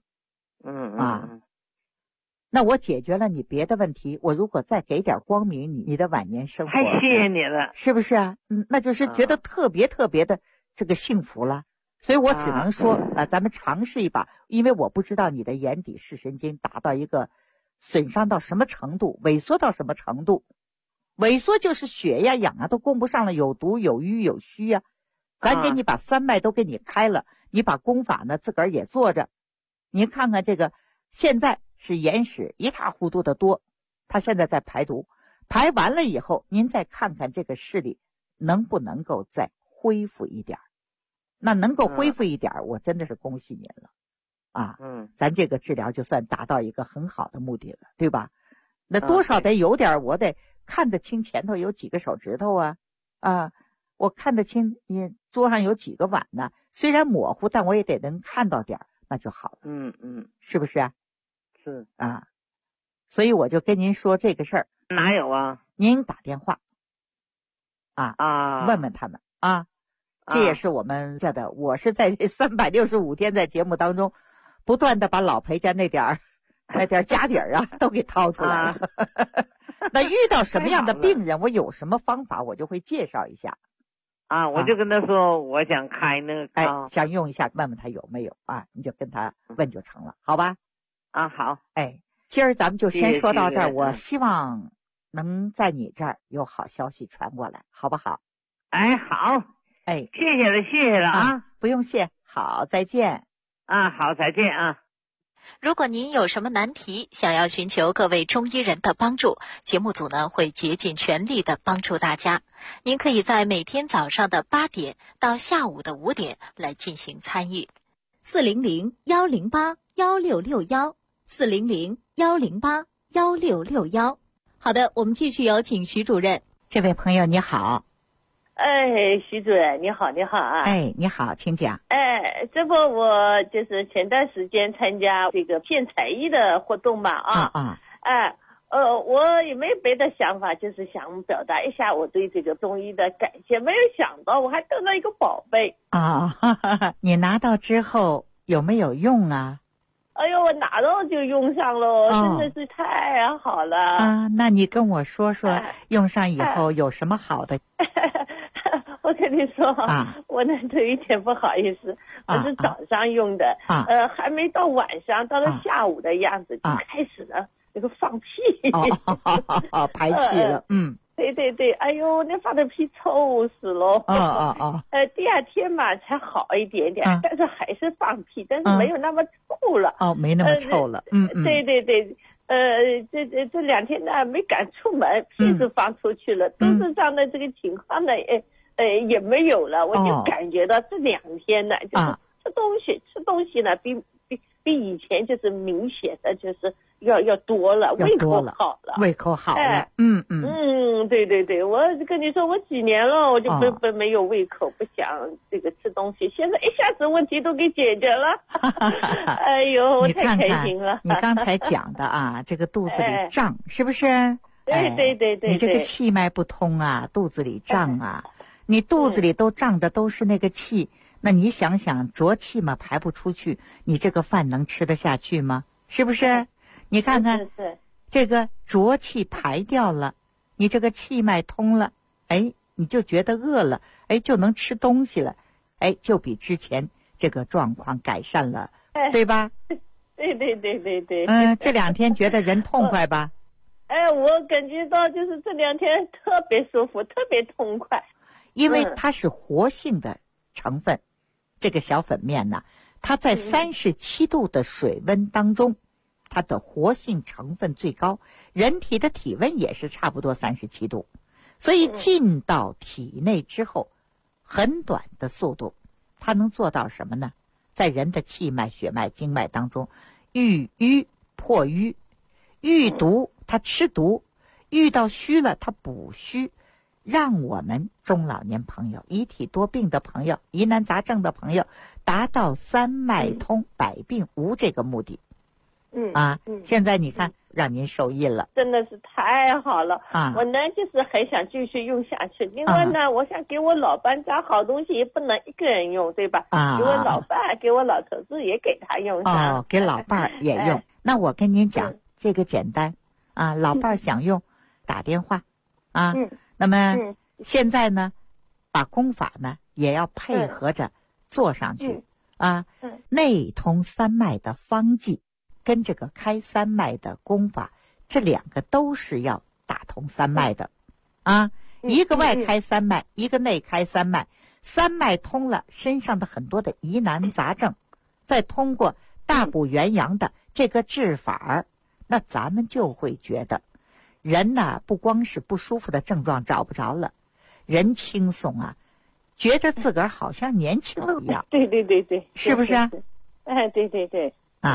那我解决了你别的问题，我如果再给点光明，你的晚年生活， 太谢谢你了， 是不是那就是觉得特别特别的这个幸福了。所以我只能说咱们尝试一把，因为我不知道你的眼底视神经达到一个损伤到什么程度，萎缩到什么程度。萎缩就是血呀氧都供不上了，有毒有瘀有虚咱给你把三脉都给你开了，你把功法呢自个儿也做着，您看看这个现在是眼屎一塌糊涂的多，他现在在排毒，排完了以后您再看看这个视力能不能够再恢复一点，那能够恢复一点我真的是恭喜您了咱这个治疗就算达到一个很好的目的了，对吧？那多少得有点，我得看得清前头有几个手指头我看得清你桌上有几个碗呢，虽然模糊，但我也得能看到点，那就好了。是不是是所以我就跟您说这个事儿。 哪有您打电话问问他们这也是我们在的。我是在这365天在节目当中，不断的把老裴家那点家底儿都给掏出来了。那遇到什么样的病人，我有什么方法，我就会介绍一下。 我就跟他说，我想开那个想用一下，问问他有没有你就跟他问就成了，好吧？ 好。 今儿咱们就先说到这儿，我希望能在你这儿有好消息传过来，好不好？ 好。 哎， 谢谢了啊， 不用谢，好，再见。 啊，好，再见啊。 如果您有什么难题，想要寻求各位中医人的帮助，节目组呢会竭尽全力的帮助大家。您可以在每天早上的8点到下午的5点来进行参与。 400-108-1661，400-108-1661。好的，我们继续有请徐主任。 这位朋友你好。 哎，徐主任你好，你好啊！ 哎，你好，请讲。 哎，这不我就是前段时间参加这个骗才艺的活动嘛我也没别的想法，就是想表达一下我对这个中医的感谢。没有想到我还得到一个宝贝你拿到之后有没有用啊？ 哎呦，我拿到就用上了，真的是太好了那你跟我说说，用上以后有什么好的？ 我跟你说我那有一点不好意思，我是早上用的还没到晚上，到了下午的样子就开始了那个放屁排气了对，哎呦，那放的屁臭死了第二天嘛才好一点点但是还是放屁，但是没有那么臭了没那么臭了对这2天呢没敢出门，屁是放出去了肚子上的这个情况呢也没有了，我就感觉到这2天呢就是吃东西呢比以前就是明显的就是要多了，胃口好了对，我跟你说我几年了我就没有胃口，不想这个吃东西，现在一下子问题都给解决了哎呦，我太开心了。 你刚才讲的这个肚子里胀是不是？ 对， 你这个气脉不通肚子里胀你肚子里都胀的都是那个气那你想想浊气嘛排不出去，你这个饭能吃得下去吗？是不是？你看看这个浊气排掉了，你这个气脉通了，你就觉得饿了，就能吃东西了，就比之前这个状况改善了，对吧？ 对这2天觉得人痛快吧？ 我感觉到就是这2天特别舒服，特别痛快， 因为它是活性的成分这个小粉面呢它在37度的水温当中它的活性成分最高，人体的体温也是差不多37度，所以进到体内之后很短的速度它能做到什么呢？在人的气脉血脉经脉当中遇瘀破瘀，遇毒它吃毒，遇到虚了它补虚，让我们中老年朋友、遗体多病的朋友、疑难杂症的朋友达到3脉通百病无这个目的现在你看让您受益了， 真的是太好了我呢就是很想继续用下去。另外呢我想给我老伴家好东西也不能一个人用，对吧？给我老伴给我老头子也给他用上给老伴也用那我跟您讲这个简单老伴想用打电话那么现在呢把功法呢也要配合着做上去内通3脉的方剂跟这个开3脉的功法，这2个都是要打通3脉的一个外开3脉一个内开3脉，3脉通了，身上的很多的疑难杂症再通过大补元阳的这个治法那咱们就会觉得人呢不光是不舒服的症状找不着了，人轻松觉得自个儿好像年轻了一样对， 是不是对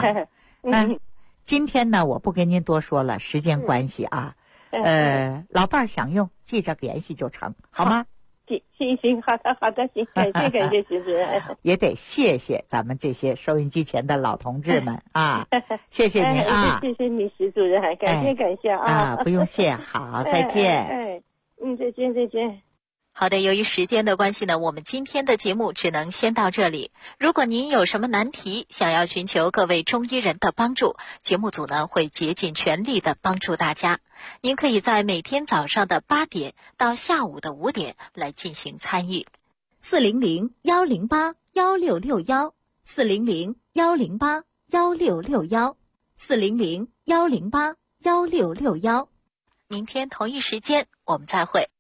今天呢我不跟您多说了，时间关系老伴儿想用记着联系就成，好吗？ 行，好的，行，感谢徐主任也得谢谢咱们这些收音机前的老同志们谢谢您谢谢你徐主任，感谢不用谢好再见再见。 好的，由于时间的关系呢，我们今天的节目只能先到这里。如果您有什么难题，想要寻求各位中医人的帮助，节目组呢会竭尽全力的帮助大家。您可以在每天早上的8点到下午的5点来进行参与。 400-108-1661，400-108-1661，400-108-1661。明天同一时间我们再会。